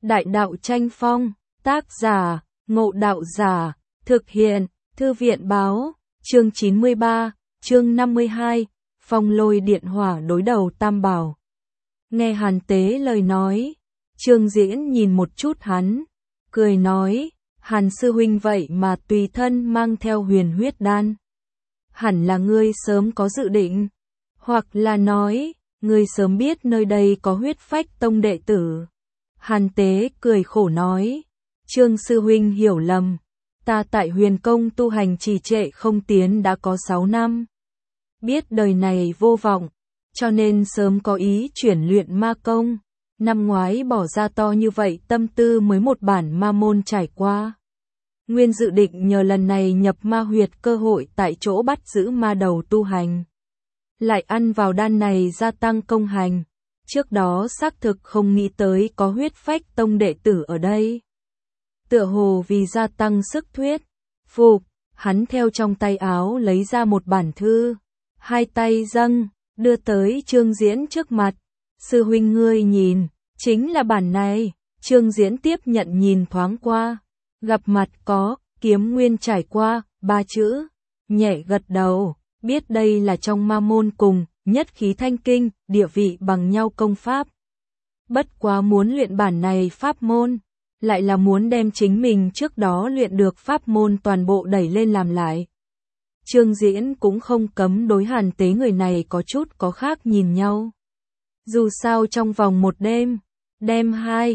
Đại đạo tranh phong, tác giả, Ngộ Đạo Giả, thực hiện, Thư viện báo, chương 93, chương 52, phong lôi điện hỏa đối đầu tam bảo. Nghe Hàn Tế lời nói, Trương Diễn nhìn một chút hắn, cười nói, Hàn sư huynh vậy mà tùy thân mang theo huyền huyết đan. Hẳn là ngươi sớm có dự định, hoặc là nói, ngươi sớm biết nơi đây có huyết phách tông đệ tử. Hàn Tế cười khổ nói, Trương sư huynh hiểu lầm, ta tại huyền công tu hành trì trệ không tiến đã có 6 năm. Biết đời này vô vọng, cho nên sớm có ý chuyển luyện ma công. Năm ngoái bỏ ra to như vậy tâm tư mới một bản ma môn trải qua. Nguyên dự định nhờ lần này nhập ma huyệt cơ hội tại chỗ bắt giữ ma đầu tu hành. Lại ăn vào đan này gia tăng công hành. Trước đó xác thực không nghĩ tới có huyết phách tông đệ tử ở đây. Tựa hồ vì gia tăng sức thuyết phục, hắn theo trong tay áo lấy ra một bản thư, hai tay dâng, đưa tới Trương Diễn trước mặt. Sư huynh ngươi nhìn, chính là bản này. Trương Diễn tiếp nhận nhìn thoáng qua, gặp mặt có, kiếm nguyên trải qua, 3 chữ, nhẹ gật đầu, biết đây là trong ma môn cùng, nhất khí thanh kinh, địa vị bằng nhau công pháp. Bất quá muốn luyện bản này pháp môn, lại là muốn đem chính mình trước đó luyện được pháp môn toàn bộ đẩy lên làm lại. Trương Diễn cũng không cấm đối Hàn Tế người này có chút có khác nhìn nhau. Dù sao trong vòng một đêm, đem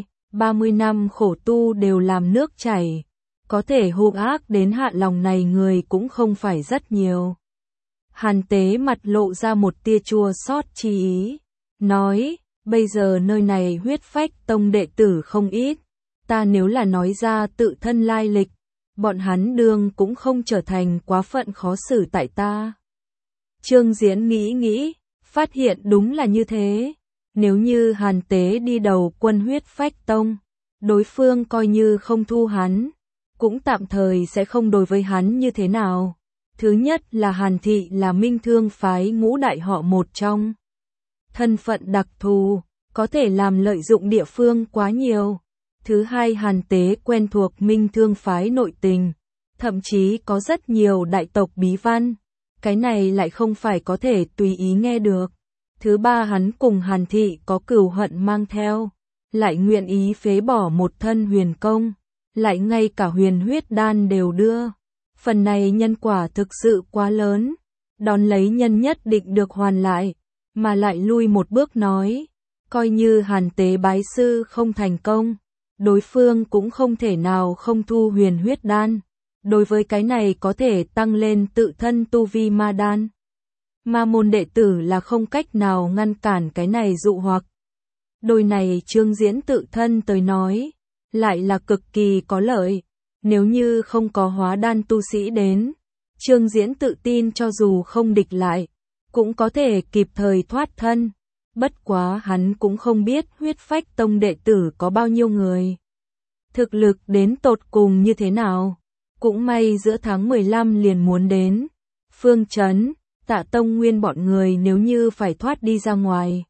30 năm khổ tu đều làm nước chảy, có thể hung ác đến hạ lòng này người cũng không phải rất nhiều. Hàn Tế mặt lộ ra một tia chua xót chi ý, nói, bây giờ nơi này huyết phách tông đệ tử không ít, ta nếu là nói ra tự thân lai lịch, bọn hắn đương cũng không trở thành quá phận khó xử tại ta. Trương Diễn nghĩ, phát hiện đúng là như thế. Nếu như Hàn Tế đi đầu quân huyết phách tông, đối phương coi như không thu hắn, cũng tạm thời sẽ không đối với hắn như thế nào. Thứ nhất là Hàn Thị là Minh Thương phái ngũ đại họ một trong. Thân phận đặc thù, có thể làm lợi dụng địa phương quá nhiều. Thứ hai Hàn Tế quen thuộc Minh Thương phái nội tình, thậm chí có rất nhiều đại tộc bí văn. Cái này lại không phải có thể tùy ý nghe được. Thứ ba hắn cùng Hàn Thị có cừu hận mang theo, lại nguyện ý phế bỏ một thân huyền công, lại ngay cả huyền huyết đan đều đưa. Phần này nhân quả thực sự quá lớn, đón lấy nhân nhất định được hoàn lại, mà lại lui một bước nói, coi như Hàn Tế bái sư không thành công, đối phương cũng không thể nào không thu huyền huyết đan. Đối với cái này có thể tăng lên tự thân tu vi ma đan. Ma môn đệ tử là không cách nào ngăn cản cái này dụ hoặc. Đôi này Trương Diễn tự thân tới nói, lại là cực kỳ có lợi. Nếu như không có hóa đan tu sĩ đến, Trương Diễn tự tin cho dù không địch lại, cũng có thể kịp thời thoát thân. Bất quá hắn cũng không biết huyết phách tông đệ tử có bao nhiêu người. Thực lực đến tột cùng như thế nào. Cũng may giữa tháng 15 liền muốn đến. Phương Trấn, Tạ Tông Nguyên bọn người nếu như phải thoát đi ra ngoài,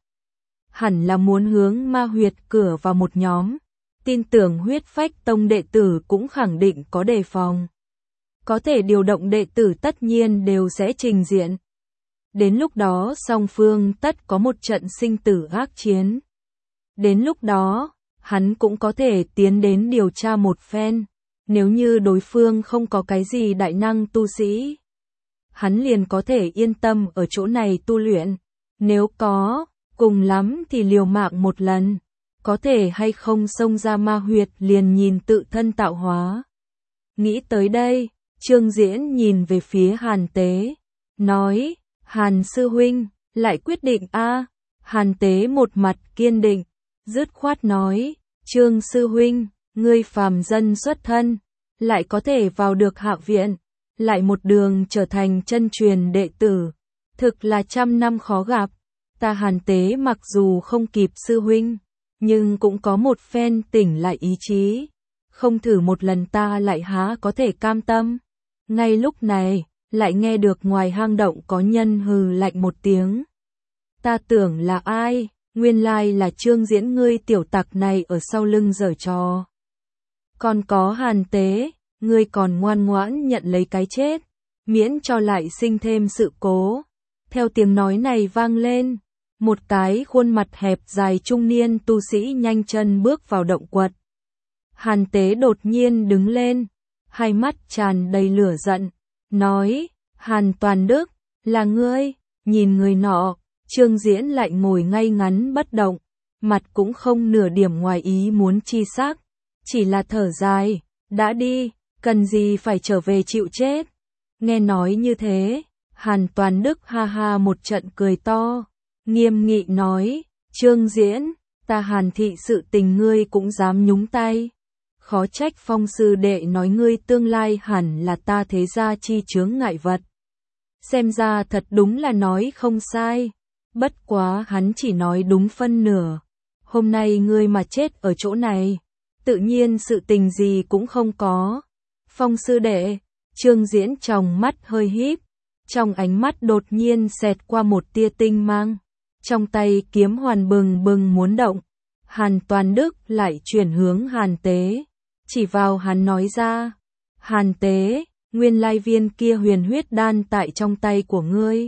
hẳn là muốn hướng ma huyệt cửa vào một nhóm. Tin tưởng huyết phách tông đệ tử cũng khẳng định có đề phòng. Có thể điều động đệ tử tất nhiên đều sẽ trình diện. Đến lúc đó song phương tất có một trận sinh tử ác chiến. Đến lúc đó, hắn cũng có thể tiến đến điều tra một phen. Nếu như đối phương không có cái gì đại năng tu sĩ, hắn liền có thể yên tâm ở chỗ này tu luyện. Nếu có, cùng lắm thì liều mạng một lần. Có thể hay không xông ra ma huyệt liền nhìn tự thân tạo hóa. Nghĩ tới đây, Trương Diễn nhìn về phía Hàn Tế, nói, Hàn sư huynh, lại quyết định a? Hàn Tế một mặt kiên định, dứt khoát nói, Trương sư huynh, ngươi phàm dân xuất thân, lại có thể vào được hạ viện, lại một đường trở thành chân truyền đệ tử, thực là 100 năm khó gặp. Ta Hàn Tế mặc dù không kịp sư huynh, nhưng cũng có một phen tỉnh lại ý chí, không thử một lần ta lại há có thể cam tâm. Ngay lúc này, lại nghe được ngoài hang động có nhân hừ lạnh một tiếng. Ta tưởng là ai, Nguyên lai là Trương Diễn ngươi tiểu tặc này ở sau lưng giở trò. Còn có Hàn Tế, ngươi còn ngoan ngoãn nhận lấy cái chết, miễn cho lại sinh thêm sự cố. Theo tiếng nói này vang lên, một cái khuôn mặt hẹp dài trung niên tu sĩ nhanh chân bước vào động quật. Hàn Tế đột nhiên đứng lên, hai mắt tràn đầy lửa giận, nói, Hàn Toàn Đức, là ngươi, nhìn người nọ, Trương Diễn lại ngồi ngay ngắn bất động, mặt cũng không nửa điểm ngoài ý muốn chi sắc, chỉ là thở dài, đã đi, cần gì phải trở về chịu chết. Nghe nói như thế, Hàn Toàn Đức ha ha một trận cười to, nghiêm nghị nói, Trương Diễn, ta Hàn thị sự tình ngươi cũng dám nhúng tay. Khó trách Phong sư đệ nói ngươi tương lai hẳn là ta thế gia chi chướng ngại vật. Xem ra thật đúng là nói không sai. Bất quá hắn chỉ nói đúng phân nửa. Hôm nay ngươi mà chết ở chỗ này, tự nhiên sự tình gì cũng không có. Phong sư đệ, Trương Diễn trong mắt hơi híp, trong ánh mắt đột nhiên xẹt qua một tia tinh mang. Trong tay kiếm hoàn bừng bừng muốn động. Hàn Toàn Đức lại chuyển hướng Hàn Tế, chỉ vào hắn nói ra, Hàn Tế, nguyên lai viên kia huyền huyết đan tại trong tay của ngươi.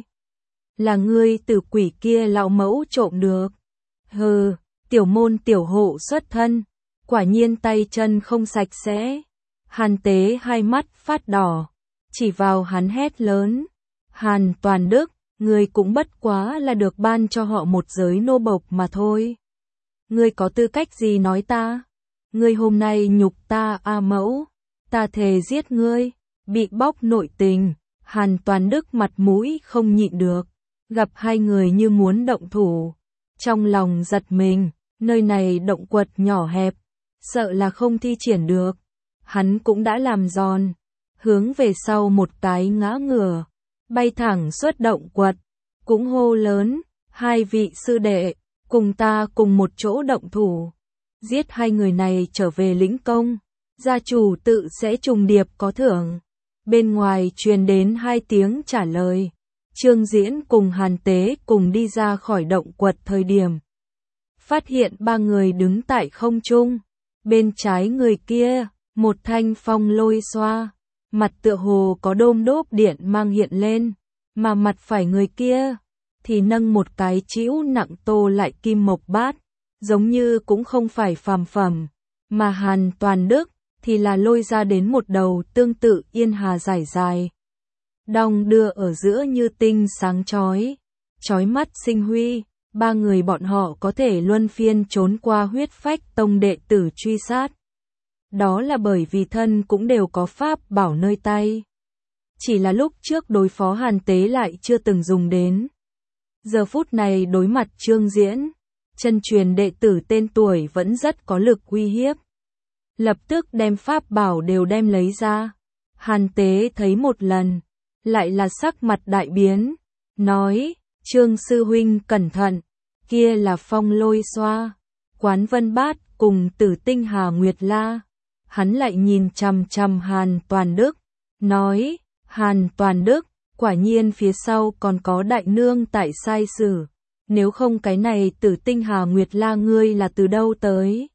Là ngươi từ quỷ kia lão mẫu trộm được. Hừ, tiểu môn tiểu hộ xuất thân, quả nhiên tay chân không sạch sẽ. Hàn Tế hai mắt phát đỏ, chỉ vào hắn hét lớn, Hàn Toàn Đức, ngươi cũng bất quá là được ban cho họ một giới nô bộc mà thôi. Ngươi có tư cách gì nói ta? Ngươi hôm nay nhục ta A mẫu, ta thề giết ngươi. Bị bóc nội tình, Hàn Toàn Đức mặt mũi không nhịn được, gặp hai người như muốn động thủ. Trong lòng giật mình, nơi này động quật nhỏ hẹp, sợ là không thi triển được. Hắn cũng đã làm giòn, hướng về sau một cái ngã ngửa, bay thẳng xuất động quật, cũng hô lớn, hai vị sư đệ, cùng ta cùng một chỗ động thủ. Giết hai người này trở về lĩnh công, gia chủ tự sẽ trùng điệp có thưởng. Bên ngoài truyền đến hai tiếng trả lời. Trương Diễn cùng Hàn Tế cùng đi ra khỏi động quật thời điểm. Phát hiện ba người đứng tại không trung. Bên trái người kia, một thanh phong lôi xoa. Mặt tựa hồ có đôm đốp điện mang hiện lên. Mà mặt phải người kia, thì nâng một cái chĩu nặng tô lại kim mộc bát. Giống như cũng không phải phàm phẩm. Mà Hàn Toàn Đức thì là lôi ra đến một đầu tương tự yên hà dài dài. Đong đưa ở giữa như tinh sáng chói mắt sinh huy, ba người bọn họ có thể luân phiên trốn qua huyết phách tông đệ tử truy sát. Đó là bởi vì thân cũng đều có pháp bảo nơi tay. Chỉ là lúc trước đối phó Hàn Tế lại chưa từng dùng đến. Giờ phút này đối mặt Trương Diễn, chân truyền đệ tử tên tuổi vẫn rất có lực uy hiếp. Lập tức đem pháp bảo đều đem lấy ra. Hàn Tế thấy một lần, lại là sắc mặt đại biến, nói, Trương sư huynh cẩn thận, kia là phong lôi xoa, Quán Vân Bát cùng Tử Tinh Hà Nguyệt La. Hắn lại nhìn chằm chằm Hàn Toàn Đức, nói, Hàn Toàn Đức, quả nhiên phía sau còn có đại nương tại sai sử, nếu không cái này Tử Tinh Hà Nguyệt La ngươi là từ đâu tới?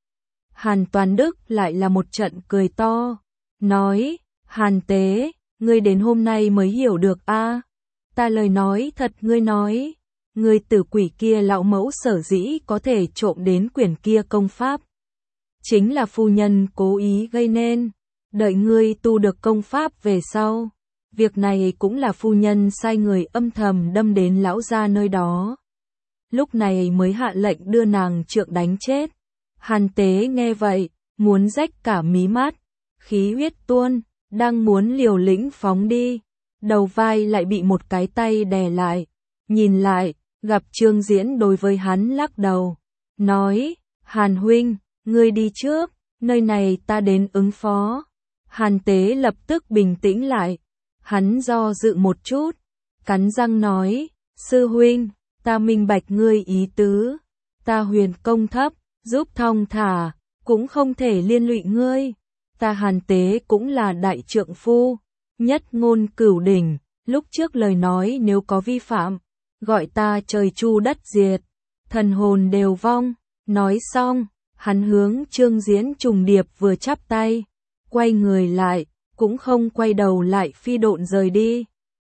Hàn Toàn Đức lại là một trận cười to, nói, Hàn Tế, ngươi đến hôm nay mới hiểu được a, ta lời nói thật ngươi nói, ngươi tử quỷ kia lão mẫu sở dĩ có thể trộm đến quyển kia công pháp. Chính là phu nhân cố ý gây nên, đợi ngươi tu được công pháp về sau. Việc này cũng là phu nhân sai người âm thầm đâm đến lão gia nơi đó. Lúc này mới hạ lệnh đưa nàng trượng đánh chết. Hàn Tế nghe vậy, muốn rách cả mí mắt, khí huyết tuôn, đang muốn liều lĩnh phóng đi. Đầu vai lại bị một cái tay đè lại. Nhìn lại, gặp Trương Diễn đối với hắn lắc đầu. Nói, Hàn huynh, ngươi đi trước, nơi này ta đến ứng phó. Hàn Tế lập tức bình tĩnh lại. Hắn do dự một chút, cắn răng nói, sư huynh, ta minh bạch ngươi ý tứ. Ta huyền công thấp, giúp thong thả, cũng không thể liên lụy ngươi. Ta Hàn Tế cũng là đại trượng phu, nhất ngôn cửu đỉnh, lúc trước lời nói nếu có vi phạm, gọi ta trời chu đất diệt. thần hồn đều vong. Nói xong, hắn hướng Trương Diễn trùng điệp vừa chắp tay, quay người lại, cũng không quay đầu lại phi độn rời đi.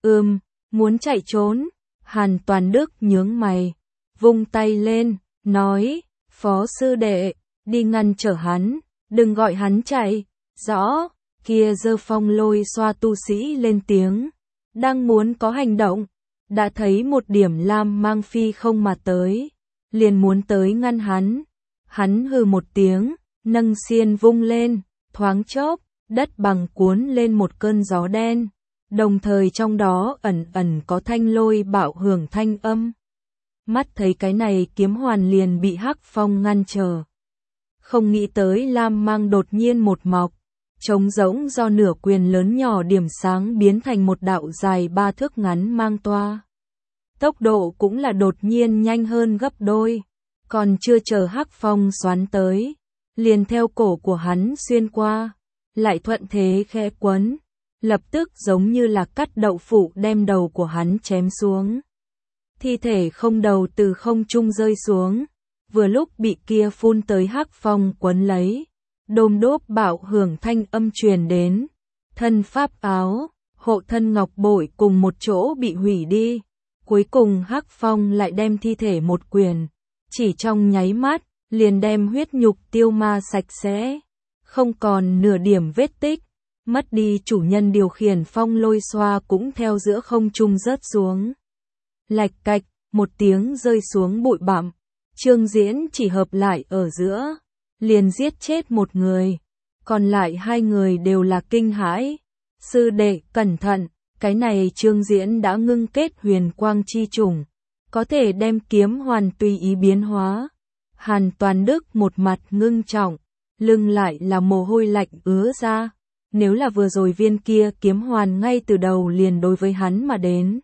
Muốn chạy trốn. Hàn Toàn Đức nhướng mày, vung tay lên, nói, Phó sư đệ, đi ngăn trở hắn, đừng gọi hắn chạy. Rõ. Kia giơ phong lôi xoa tu sĩ lên tiếng, đang muốn có hành động, đã thấy một điểm lam mang phi không mà tới, liền muốn tới ngăn hắn. Hắn hừ một tiếng, nâng xiên vung lên, thoáng chốc, đất bằng cuốn lên một cơn gió đen, đồng thời trong đó ẩn ẩn có thanh lôi bạo hưởng thanh âm. Mắt thấy cái này kiếm hoàn liền bị Hắc Phong ngăn trở. Không nghĩ tới lam mang đột nhiên một mọc, trống rỗng do nửa quyền lớn nhỏ điểm sáng biến thành một đạo dài 3 thước ngắn mang toa. Tốc độ cũng là đột nhiên nhanh hơn gấp đôi, còn chưa chờ Hắc Phong xoắn tới, liền theo cổ của hắn xuyên qua, lại thuận thế khẽ quấn, lập tức giống như là cắt đậu phụ đem đầu của hắn chém xuống. Thi thể không đầu từ không trung rơi xuống, vừa lúc bị kia phun tới Hắc Phong quấn lấy. Đôm đốp bạo hưởng thanh âm truyền đến, thân pháp áo, hộ thân ngọc bội cùng một chỗ bị hủy đi. Cuối cùng Hắc Phong lại đem thi thể một quyền, chỉ trong nháy mắt, liền đem huyết nhục tiêu ma sạch sẽ, không còn nửa điểm vết tích, mất đi chủ nhân điều khiển phong lôi xoa cũng theo giữa không trung rớt xuống. Lạch cạch, một tiếng rơi xuống bụi bặm, Trương Diễn chỉ hợp lại ở giữa, liền giết chết một người, còn lại 2 người đều là kinh hãi. Sư đệ, cẩn thận, cái này Trương Diễn đã ngưng kết huyền quang chi trùng, có thể đem kiếm hoàn tùy ý biến hóa. Hàn Toàn Đức một mặt ngưng trọng, lưng lại là mồ hôi lạnh ứa ra, nếu là vừa rồi viên kia kiếm hoàn ngay từ đầu liền đối với hắn mà đến,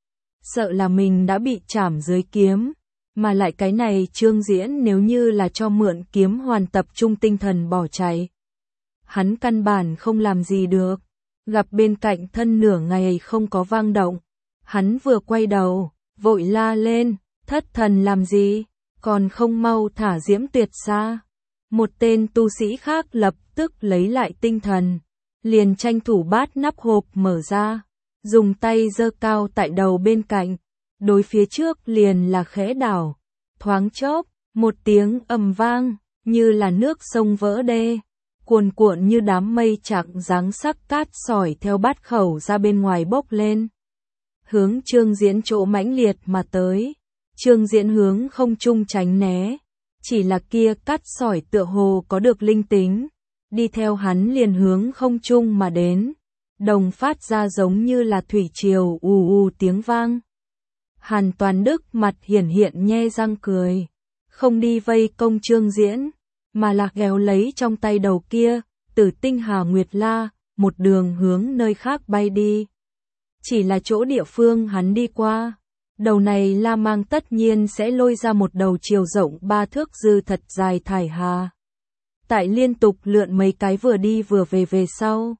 sợ là mình đã bị chảm dưới kiếm. Mà lại cái này Trương Diễn nếu như là cho mượn kiếm hoàn tập trung tinh thần bỏ chạy, hắn căn bản không làm gì được. Gặp bên cạnh thân nửa ngày không có vang động, hắn vừa quay đầu, vội la lên, thất thần làm gì, còn không mau thả Diễm Tuyệt ra. Một tên tu sĩ khác lập tức lấy lại tinh thần, liền tranh thủ bát nắp hộp mở ra, dùng tay giơ cao tại đầu bên cạnh. Đối phía trước liền là khẽ đảo, thoáng chốc, một tiếng ầm vang, như là nước sông vỡ đê, cuồn cuộn như đám mây chạng dáng sắc cát sỏi theo bát khẩu ra bên ngoài bốc lên, hướng Trương Diễn chỗ mãnh liệt mà tới. Trương Diễn hướng không trung tránh né, chỉ là kia cát sỏi tựa hồ có được linh tính, đi theo hắn liền hướng không trung mà đến, đồng phát ra giống như là thủy triều ù ù tiếng vang. Hàn Toàn Đức mặt hiển hiện nhe răng cười, không đi vây công Trương Diễn, mà là ghéo lấy trong tay đầu kia, Tử Tinh Hà Nguyệt La, một đường hướng nơi khác bay đi. Chỉ là chỗ địa phương hắn đi qua, đầu này la mang tất nhiên sẽ lôi ra một đầu chiều rộng 3 thước dư thật dài thải hà. Tại liên tục lượn mấy cái vừa đi vừa về sau.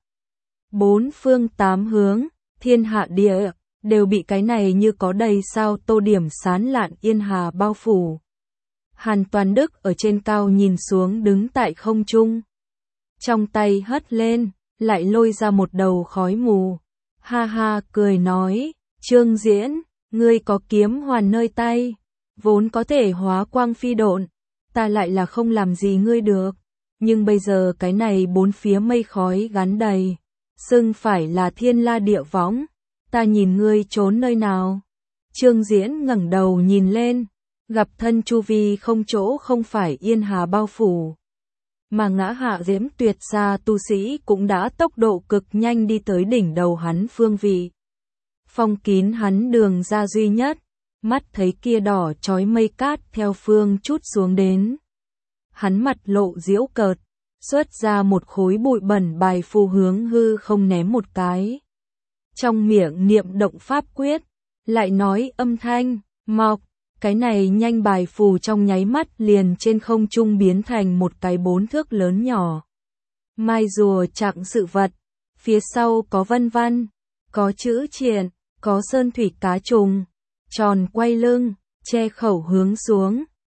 4 phương 8 hướng, thiên hạ địa, đều bị cái này như có đầy sao tô điểm sán lạn yên hà bao phủ. Hàn Toàn Đức ở trên cao nhìn xuống đứng tại không trung. Trong tay hất lên, lại lôi ra một đầu khói mù. Ha ha cười nói, Trương Diễn, ngươi có kiếm hoàn nơi tay, vốn có thể hóa quang phi độn, ta lại là không làm gì ngươi được. Nhưng bây giờ cái này 4 phía mây khói gắn đầy, xưng phải là thiên la địa võng, ta nhìn ngươi trốn nơi nào. Trương Diễn ngẩng đầu nhìn lên, gặp thân chu vi không chỗ không phải yên hà bao phủ, mà ngã hạ Diễm Tuyệt ra tu sĩ cũng đã tốc độ cực nhanh đi tới đỉnh đầu hắn phương vị, phong kín hắn đường ra duy nhất. Mắt thấy kia đỏ chói mây cát theo phương chút xuống đến, hắn mặt lộ giễu cợt, xuất ra một khối bụi bẩn bài phù hướng hư không ném một cái, trong miệng niệm động pháp quyết, lại nói âm thanh mọc. Cái này nhanh bài phù trong nháy mắt liền trên không trung biến thành một cái 4 thước lớn nhỏ. Mai rùa trạng sự vật, phía sau có vân vân, có chữ triện, có sơn thủy cá trùng, tròn quay lưng, che khẩu hướng xuống,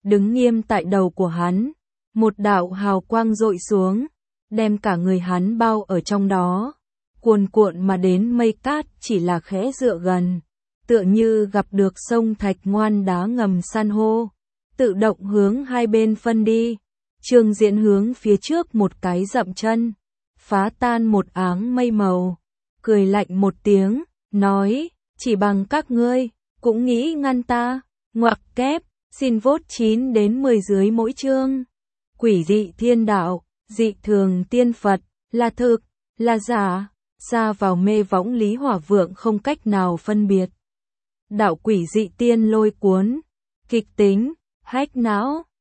đứng nghiêm tại đầu của hắn, một đạo hào quang dội xuống, đem cả người hắn bao ở trong đó, cuồn cuộn mà đến mây cát chỉ là khẽ dựa gần, tựa như gặp được sông thạch ngoan đá ngầm san hô, tự động hướng hai bên phân đi. Trương Diễn hướng phía trước một cái dậm chân, phá tan một áng mây màu, cười lạnh một tiếng, nói, chỉ bằng các ngươi, cũng nghĩ ngăn ta, ngoặc kép, xin vote 9 đến 10 dưới mỗi chương. Quỷ dị thiên đạo, dị thường tiên Phật, là thực, là giả, xa vào mê võng Lý Hỏa Vượng không cách nào phân biệt. Đạo quỷ dị tiên lôi cuốn, kịch tính, hách não,